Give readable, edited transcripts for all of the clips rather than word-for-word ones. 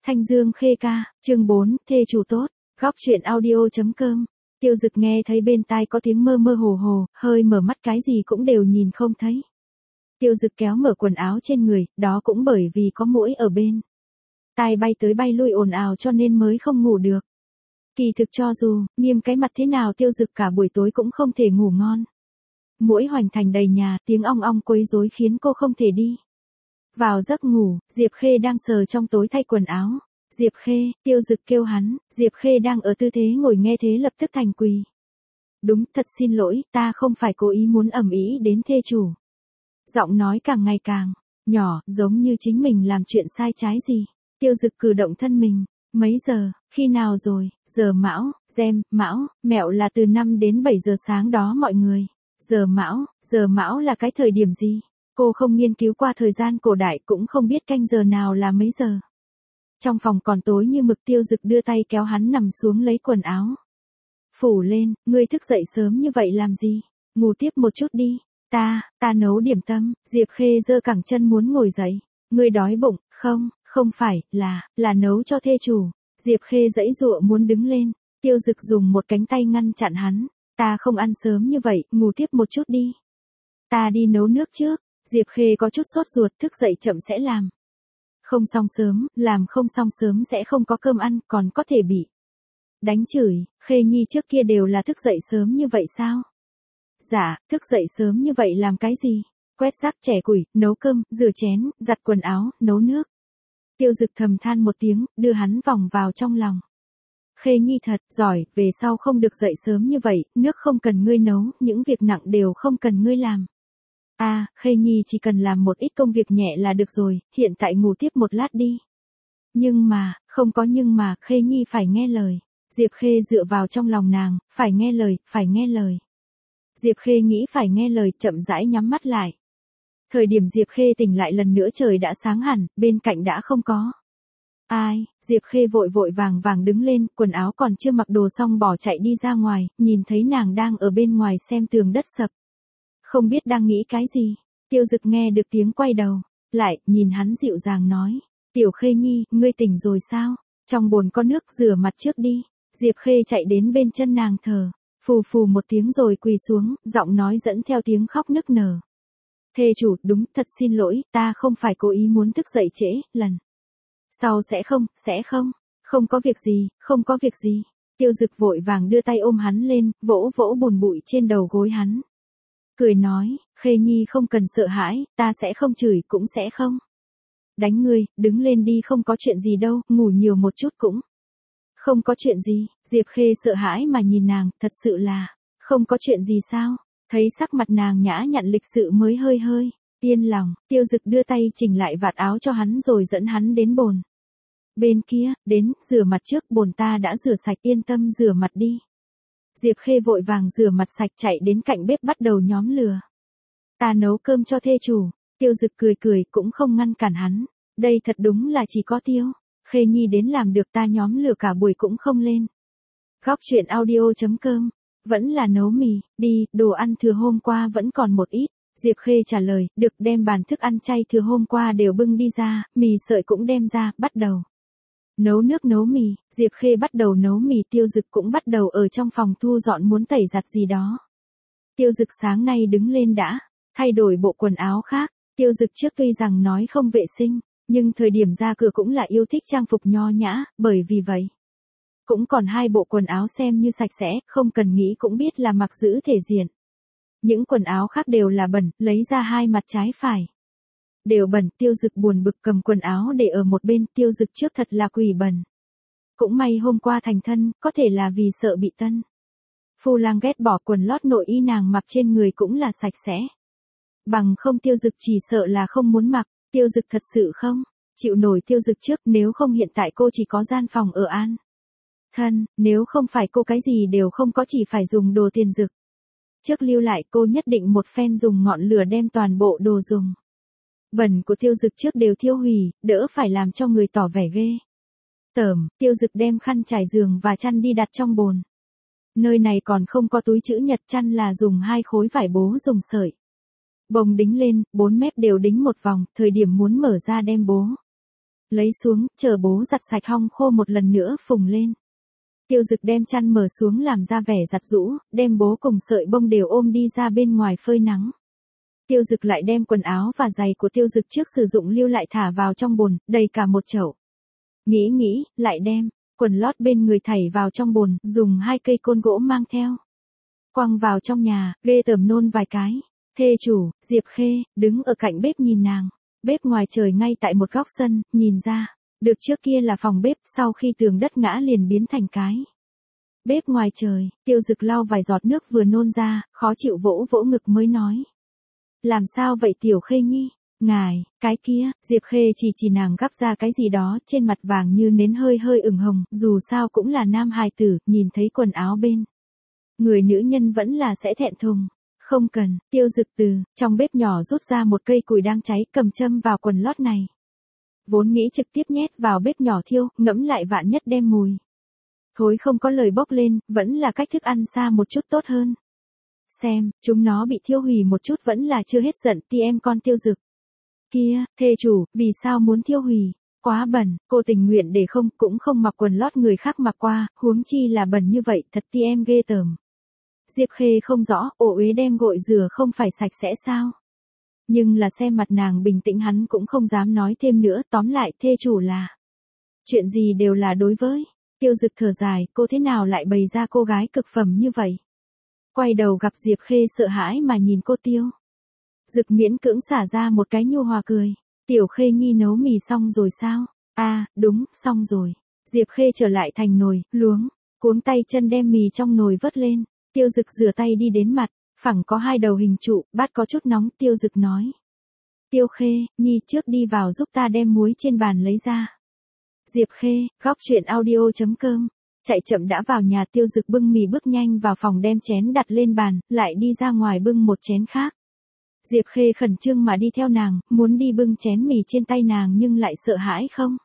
Thanh Dương Khê Ca, chương 4, thê chủ tốt, góc truyện audio.com. Tiêu Dực nghe thấy bên tai có tiếng mơ mơ hồ hồ, hơi mở mắt cái gì cũng đều nhìn không thấy. Tiêu Dực kéo mở quần áo trên người, đó cũng bởi vì có muỗi ở bên. Tai bay tới bay lui ồn ào cho nên mới không ngủ được. Kỳ thực cho dù, nghiêm cái mặt thế nào Tiêu Dực cả buổi tối cũng không thể ngủ ngon. Muỗi hoành thành đầy nhà, tiếng ong ong quấy rối khiến cô không thể đi. Vào giấc ngủ, Diệp Khê đang sờ trong tối thay quần áo. Diệp Khê, Tiêu Dực kêu hắn, Diệp Khê đang ở tư thế ngồi nghe thế lập tức thành quỳ. Đúng, thật xin lỗi, ta không phải cố ý muốn ầm ĩ đến thê chủ. Giọng nói càng ngày càng nhỏ, giống như chính mình làm chuyện sai trái gì. Tiêu Dực cử động thân mình. Mấy giờ, khi nào rồi, giờ mão, mão, mẹo là từ 5 đến 7 giờ sáng đó mọi người. Giờ mão là cái thời điểm gì? Cô không nghiên cứu qua thời gian cổ đại cũng không biết canh giờ nào là mấy giờ. Trong phòng còn tối như mực. Tiêu Dực đưa tay kéo hắn nằm xuống lấy quần áo. Phủ lên, ngươi thức dậy sớm như vậy làm gì? Ngủ tiếp một chút đi. Ta nấu điểm tâm. Diệp Khê giơ cẳng chân muốn ngồi dậy. Ngươi đói bụng, không phải, là nấu cho thê chủ. Diệp Khê giãy giụa muốn đứng lên. Tiêu Dực dùng một cánh tay ngăn chặn hắn. Ta không ăn sớm như vậy, ngủ tiếp một chút đi. Ta đi nấu nước trước. Diệp Khê có chút sốt ruột, thức dậy chậm sẽ làm. Không xong sớm, làm không xong sớm sẽ không có cơm ăn, còn có thể bị đánh chửi. Khê Nhi trước kia đều là thức dậy sớm như vậy sao? Dạ, thức dậy sớm như vậy làm cái gì? Quét rác, chẻ củi, nấu cơm, rửa chén, giặt quần áo, nấu nước. Tiêu Dực thầm than một tiếng, đưa hắn vòng vào trong lòng. Khê Nhi thật giỏi, về sau không được dậy sớm như vậy, nước không cần ngươi nấu, những việc nặng đều không cần ngươi làm. Khê Nhi chỉ cần làm một ít công việc nhẹ là được rồi, hiện tại ngủ tiếp một lát đi. Nhưng mà, không có nhưng mà, Khê Nhi phải nghe lời. Diệp Khê dựa vào trong lòng nàng, phải nghe lời. Diệp Khê nghĩ phải nghe lời, chậm rãi nhắm mắt lại. Thời điểm Diệp Khê tỉnh lại lần nữa trời đã sáng hẳn, bên cạnh đã không có ai. Diệp Khê vội vàng đứng lên, quần áo còn chưa mặc đồ xong bỏ chạy đi ra ngoài, nhìn thấy nàng đang ở bên ngoài xem tường đất sập. Không biết đang nghĩ cái gì. Tiêu Dực nghe được tiếng quay đầu lại, nhìn hắn dịu dàng nói. Tiểu Khê Nhi, ngươi tỉnh rồi sao? Trong bồn có nước, rửa mặt trước đi. Diệp Khê chạy đến bên chân nàng thở. Phù một tiếng rồi quỳ xuống, giọng nói dẫn theo tiếng khóc nức nở. Thê chủ, đúng, thật xin lỗi, ta không phải cố ý muốn thức dậy trễ, lần sau sẽ không có việc gì. Tiêu Dực vội vàng đưa tay ôm hắn lên, vỗ bùn bụi trên đầu gối hắn. Cười nói, Khê Nhi không cần sợ hãi, ta sẽ không chửi cũng sẽ không đánh ngươi, đứng lên đi, không có chuyện gì đâu, ngủ nhiều một chút cũng không có chuyện gì. Diệp Khê sợ hãi mà nhìn nàng, thật sự là không có chuyện gì sao? Thấy sắc mặt nàng nhã nhặn lịch sự mới hơi yên lòng. Tiêu Dực đưa tay chỉnh lại vạt áo cho hắn rồi dẫn hắn đến bồn bên kia, đến, rửa mặt trước, bồn ta đã rửa sạch, yên tâm rửa mặt đi. Diệp Khê vội vàng rửa mặt sạch chạy đến cạnh bếp bắt đầu nhóm lửa. Ta nấu cơm cho thê chủ. Tiêu Dực cười cũng không ngăn cản hắn. Đây thật đúng là chỉ có Tiêu Khê Nhi đến làm được, ta nhóm lửa cả buổi cũng không lên. Góc truyện audio.com. Vẫn là nấu mì, đi, đồ ăn thừa hôm qua vẫn còn một ít. Diệp Khê trả lời, được, đem bàn thức ăn chay thừa hôm qua đều bưng đi ra, mì sợi cũng đem ra, bắt đầu nấu nước nấu mì. Diệp Khê bắt đầu nấu mì, Tiêu Dực cũng bắt đầu ở trong phòng thu dọn muốn tẩy giặt gì đó. Tiêu Dực sáng nay đứng lên đã thay đổi bộ quần áo khác. Tiêu Dực trước tuy rằng nói không vệ sinh, nhưng thời điểm ra cửa cũng là yêu thích trang phục nho nhã, bởi vì vậy cũng còn 2 bộ quần áo xem như sạch sẽ, không cần nghĩ cũng biết là mặc giữ thể diện. Những quần áo khác đều là bẩn, lấy ra 2 mặt trái phải đều bẩn. Tiêu Dực buồn bực cầm quần áo để ở một bên. Tiêu Dực trước thật là quỷ bẩn. Cũng may hôm qua thành thân, có thể là vì sợ bị tân phu lang ghét bỏ, quần lót nội y nàng mặc trên người cũng là sạch sẽ. Bằng không Tiêu Dực chỉ sợ là không muốn mặc. Tiêu Dực thật sự không chịu nổi Tiêu Dực trước, nếu không hiện tại cô chỉ có gian phòng ở An thân, nếu không phải cô cái gì đều không có, chỉ phải dùng đồ tiền Dực trước lưu lại, cô nhất định một phen dùng ngọn lửa đem toàn bộ đồ dùng bẩn của Tiêu Dực trước đều thiêu hủy, đỡ phải làm cho người tỏ vẻ ghê tởm. Tiêu Dực đem khăn trải giường và chăn đi đặt trong bồn. Nơi này còn không có túi chữ nhật, chăn là dùng 2 khối vải bố dùng sợi bông đính lên, 4 mép đều đính một vòng, thời điểm muốn mở ra đem bố lấy xuống, chờ bố giặt sạch hong khô một lần nữa phùng lên. Tiêu Dực đem chăn mở xuống làm ra vẻ giặt giũ, đem bố cùng sợi bông đều ôm đi ra bên ngoài phơi nắng. Tiêu Dực lại đem quần áo và giày của Tiêu Dực trước sử dụng lưu lại thả vào trong bồn, đầy cả một chậu. Nghĩ, lại đem quần lót bên người thảy vào trong bồn, dùng 2 cây côn gỗ mang theo. Quăng vào trong nhà, ghê tởm nôn vài cái. Thê chủ, Diệp Khê, đứng ở cạnh bếp nhìn nàng. Bếp ngoài trời ngay tại một góc sân, nhìn ra. Được trước kia là phòng bếp, sau khi tường đất ngã liền biến thành cái bếp ngoài trời. Tiêu Dực lau vài giọt nước vừa nôn ra, khó chịu vỗ vỗ ngực mới nói. Làm sao vậy Tiểu Khê Nhi? Ngài, cái kia, Diệp Khê chỉ nàng gắp ra cái gì đó, trên mặt vàng như nến hơi ửng hồng, dù sao cũng là nam hài tử, nhìn thấy quần áo bên người nữ nhân vẫn là sẽ thẹn thùng. Không cần, Tiêu Dực từ trong bếp nhỏ rút ra một cây củi đang cháy, cầm châm vào quần lót này. Vốn nghĩ trực tiếp nhét vào bếp nhỏ thiêu, ngẫm lại vạn nhất đem mùi thối không có lời bốc lên, vẫn là cách thức ăn xa một chút tốt hơn. Xem, chúng nó bị thiêu hủy một chút vẫn là chưa hết giận, thì em con Tiêu Dực. Kia, thê chủ, vì sao muốn thiêu hủy? Quá bẩn, cô tình nguyện để không, cũng không mặc quần lót người khác mặc qua, huống chi là bẩn như vậy, thật thì em ghê tởm. Diệp Khê không rõ, ổ uế đem gội rửa không phải sạch sẽ sao? Nhưng là xem mặt nàng bình tĩnh hắn cũng không dám nói thêm nữa, tóm lại thê chủ là. Chuyện gì đều là đối với. Tiêu Dực thở dài, cô thế nào lại bày ra cô gái cực phẩm như vậy? Quay đầu gặp Diệp Khê sợ hãi mà nhìn cô Tiêu Dực miễn cưỡng xả ra một cái nhu hòa cười. Tiểu Khê Nhi nấu mì xong rồi sao? À, đúng, xong rồi. Diệp Khê trở lại thành nồi, cuống tay chân đem mì trong nồi vớt lên. Tiêu Dực rửa tay đi đến mặt, phẳng có 2 đầu hình trụ, bát có chút nóng, Tiêu Dực nói. Tiêu Khê, Nhi trước đi vào giúp ta đem muối trên bàn lấy ra. Diệp Khê, góc chuyện audio.com. Chạy chậm đã vào nhà, Tiêu Dực bưng mì bước nhanh vào phòng đem chén đặt lên bàn, lại đi ra ngoài bưng một chén khác. Diệp Khê khẩn trương mà đi theo nàng, muốn đi bưng chén mì trên tay nàng nhưng lại sợ hãi không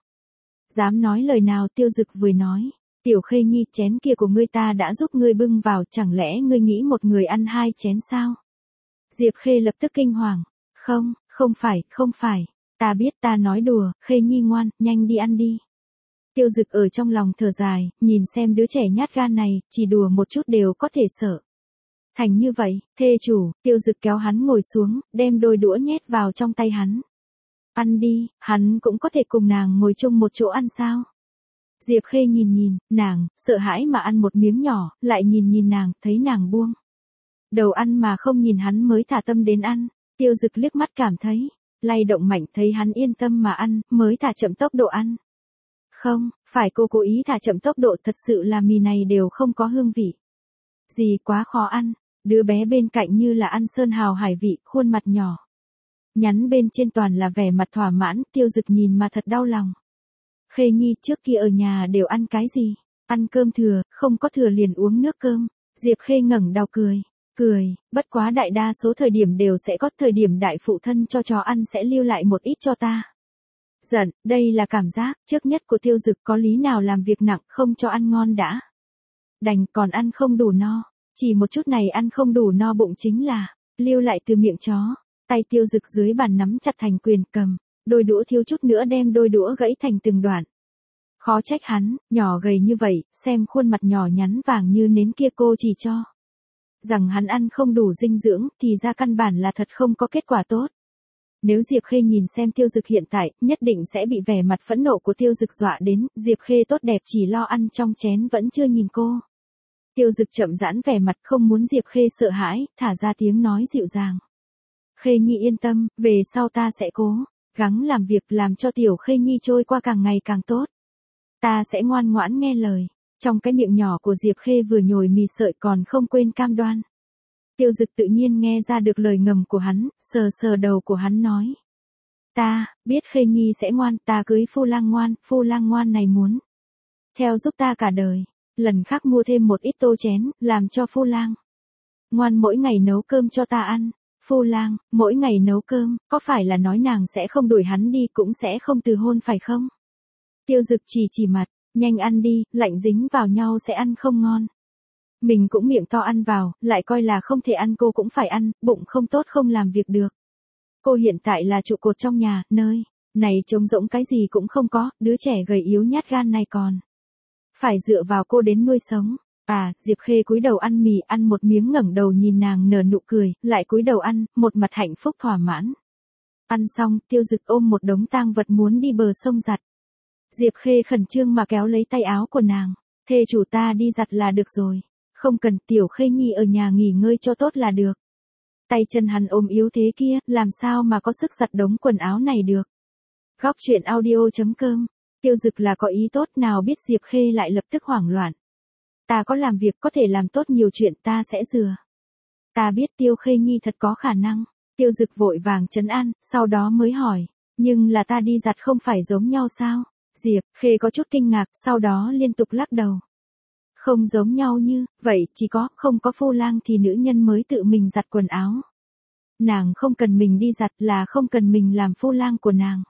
dám nói lời nào. Tiêu Dực vừa nói. Tiểu Khê Nhi, chén kia của ngươi ta đã giúp ngươi bưng vào, chẳng lẽ ngươi nghĩ một người ăn 2 chén sao? Diệp Khê lập tức kinh hoàng. Không phải, ta biết, ta nói đùa, Khê Nhi ngoan, nhanh đi ăn đi. Tiêu Dực ở trong lòng thở dài, nhìn xem đứa trẻ nhát gan này, chỉ đùa một chút đều có thể sợ thành như vậy. Thê chủ, Tiêu Dực kéo hắn ngồi xuống, đem đôi đũa nhét vào trong tay hắn. Ăn đi, hắn cũng có thể cùng nàng ngồi chung một chỗ ăn sao? Diệp Khê nhìn nàng, sợ hãi mà ăn một miếng nhỏ, lại nhìn nàng, thấy nàng buông đầu ăn mà không nhìn hắn mới thả tâm đến ăn. Tiêu Dực liếc mắt cảm thấy lay động mạnh, thấy hắn yên tâm mà ăn, mới thả chậm tốc độ ăn. Không, phải cô cố ý thả chậm tốc độ, thật sự là mì này đều không có hương vị gì, quá khó ăn. Đứa bé bên cạnh như là ăn sơn hào hải vị, khuôn mặt nhỏ nhắn bên trên toàn là vẻ mặt thỏa mãn. Tiêu Dực nhìn mà thật đau lòng. Khê Nhi, trước kia ở nhà đều ăn cái gì? Ăn cơm thừa, không có thừa liền uống nước cơm. Diệp Khê ngẩng đầu cười, bất quá đại đa số thời điểm đều sẽ có, thời điểm đại phụ thân cho chó ăn sẽ lưu lại một ít cho ta. Giận, đây là cảm giác trước nhất của Tiêu Dực, có lý nào làm việc nặng không cho ăn ngon đã. Đành, còn ăn không đủ no. Chỉ một chút này ăn không đủ no bụng chính là lưu lại từ miệng chó. Tay Tiêu Dực dưới bàn nắm chặt thành quyền, cầm đôi đũa thiếu chút nữa đem đôi đũa gãy thành từng đoạn. Khó trách hắn, nhỏ gầy như vậy, xem khuôn mặt nhỏ nhắn vàng như nến kia, cô chỉ cho rằng hắn ăn không đủ dinh dưỡng, thì ra căn bản là thật không có kết quả tốt. Nếu Diệp Khê nhìn xem Tiêu Dực hiện tại, nhất định sẽ bị vẻ mặt phẫn nộ của Tiêu Dực dọa đến. Diệp Khê tốt đẹp chỉ lo ăn trong chén vẫn chưa nhìn cô. Tiêu Dực chậm rãi vẻ mặt, không muốn Diệp Khê sợ hãi, thả ra tiếng nói dịu dàng. Khê Nhi yên tâm, về sau ta sẽ cố gắng làm việc, làm cho Tiểu Khê Nhi trôi qua càng ngày càng tốt. Ta sẽ ngoan ngoãn nghe lời. Trong cái miệng nhỏ của Diệp Khê vừa nhồi mì sợi còn không quên cam đoan. Tiêu Dực tự nhiên nghe ra được lời ngầm của hắn, sờ đầu của hắn nói. Ta biết Khê Nhi sẽ ngoan, ta cưới phu lang ngoan này muốn theo giúp ta cả đời. Lần khác mua thêm một ít tô chén, làm cho phu lang ngoan mỗi ngày nấu cơm cho ta ăn. Phu lang, mỗi ngày nấu cơm, có phải là nói nàng sẽ không đuổi hắn đi, cũng sẽ không từ hôn phải không? Tiêu Dực chỉ mặt, nhanh ăn đi, lạnh dính vào nhau sẽ ăn không ngon. Mình cũng miệng to ăn vào, lại coi là không thể ăn, cô cũng phải ăn, bụng không tốt không làm việc được. Cô hiện tại là trụ cột trong nhà, nơi Này trống rỗng cái gì cũng không có, đứa trẻ gầy yếu nhát gan này còn phải dựa vào cô đến nuôi sống. À, Diệp Khê cúi đầu ăn mì, ăn một miếng ngẩng đầu nhìn nàng nở nụ cười, lại cúi đầu ăn, một mặt hạnh phúc thỏa mãn. Ăn xong, Tiêu Dực ôm một đống tang vật muốn đi bờ sông giặt. Diệp Khê khẩn trương mà kéo lấy tay áo của nàng. Thê chủ ta đi giặt là được rồi. Không cần, Tiểu Khê Nhi ở nhà nghỉ ngơi cho tốt là được. Tay chân hắn ôm yếu thế kia, làm sao mà có sức giặt đống quần áo này được. Góc truyện audio.com. Tiêu Dực là có ý tốt, nào biết Diệp Khê lại lập tức hoảng loạn. Ta có làm việc có thể làm tốt nhiều chuyện, ta sẽ rửa. Ta biết Tiêu Khê Nhi thật có khả năng. Tiêu Dực vội vàng trấn an, sau đó mới hỏi. Nhưng là ta đi giặt không phải giống nhau sao? Diệp Khê có chút kinh ngạc, sau đó liên tục lắc đầu. Không giống nhau như, vậy chỉ có, không có phu lang thì nữ nhân mới tự mình giặt quần áo. Nàng không cần mình đi giặt là không cần mình làm phu lang của nàng.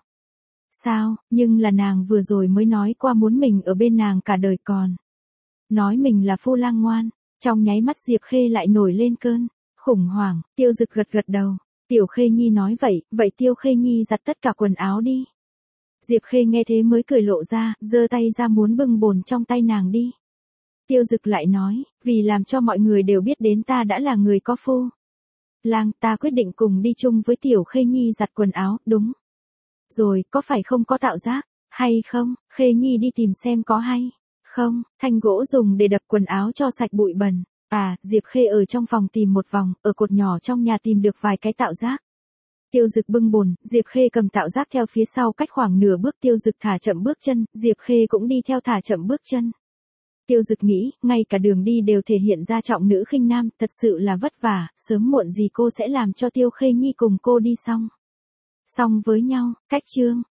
Sao, nhưng là nàng vừa rồi mới nói qua muốn mình ở bên nàng cả đời còn. Nói mình là phu lang ngoan, trong nháy mắt Diệp Khê lại nổi lên cơn khủng hoảng. Tiêu Dực gật gật đầu. Tiểu Khê Nhi nói vậy Tiêu Khê Nhi giặt tất cả quần áo đi. Diệp Khê nghe thế mới cười lộ ra, giơ tay ra muốn bưng bồn trong tay nàng đi. Tiêu Dực lại nói, vì làm cho mọi người đều biết đến ta đã là người có phu lang, ta quyết định cùng đi chung với Tiểu Khê Nhi giặt quần áo, đúng. Rồi, có phải không có tạo giác, hay không, Khê Nhi đi tìm xem có hay không, thanh gỗ dùng để đập quần áo cho sạch bụi bẩn. À, Diệp Khê ở trong phòng tìm một vòng, ở cột nhỏ trong nhà tìm được vài cái tạo giác. Tiêu Dực bưng bồn, Diệp Khê cầm tạo giác theo phía sau cách khoảng nửa bước, Tiêu Dực thả chậm bước chân, Diệp Khê cũng đi theo thả chậm bước chân. Tiêu Dực nghĩ, ngay cả đường đi đều thể hiện ra trọng nữ khinh nam, thật sự là vất vả, sớm muộn gì cô sẽ làm cho Tiêu Khê Nhi cùng cô đi xong với nhau. Cách chương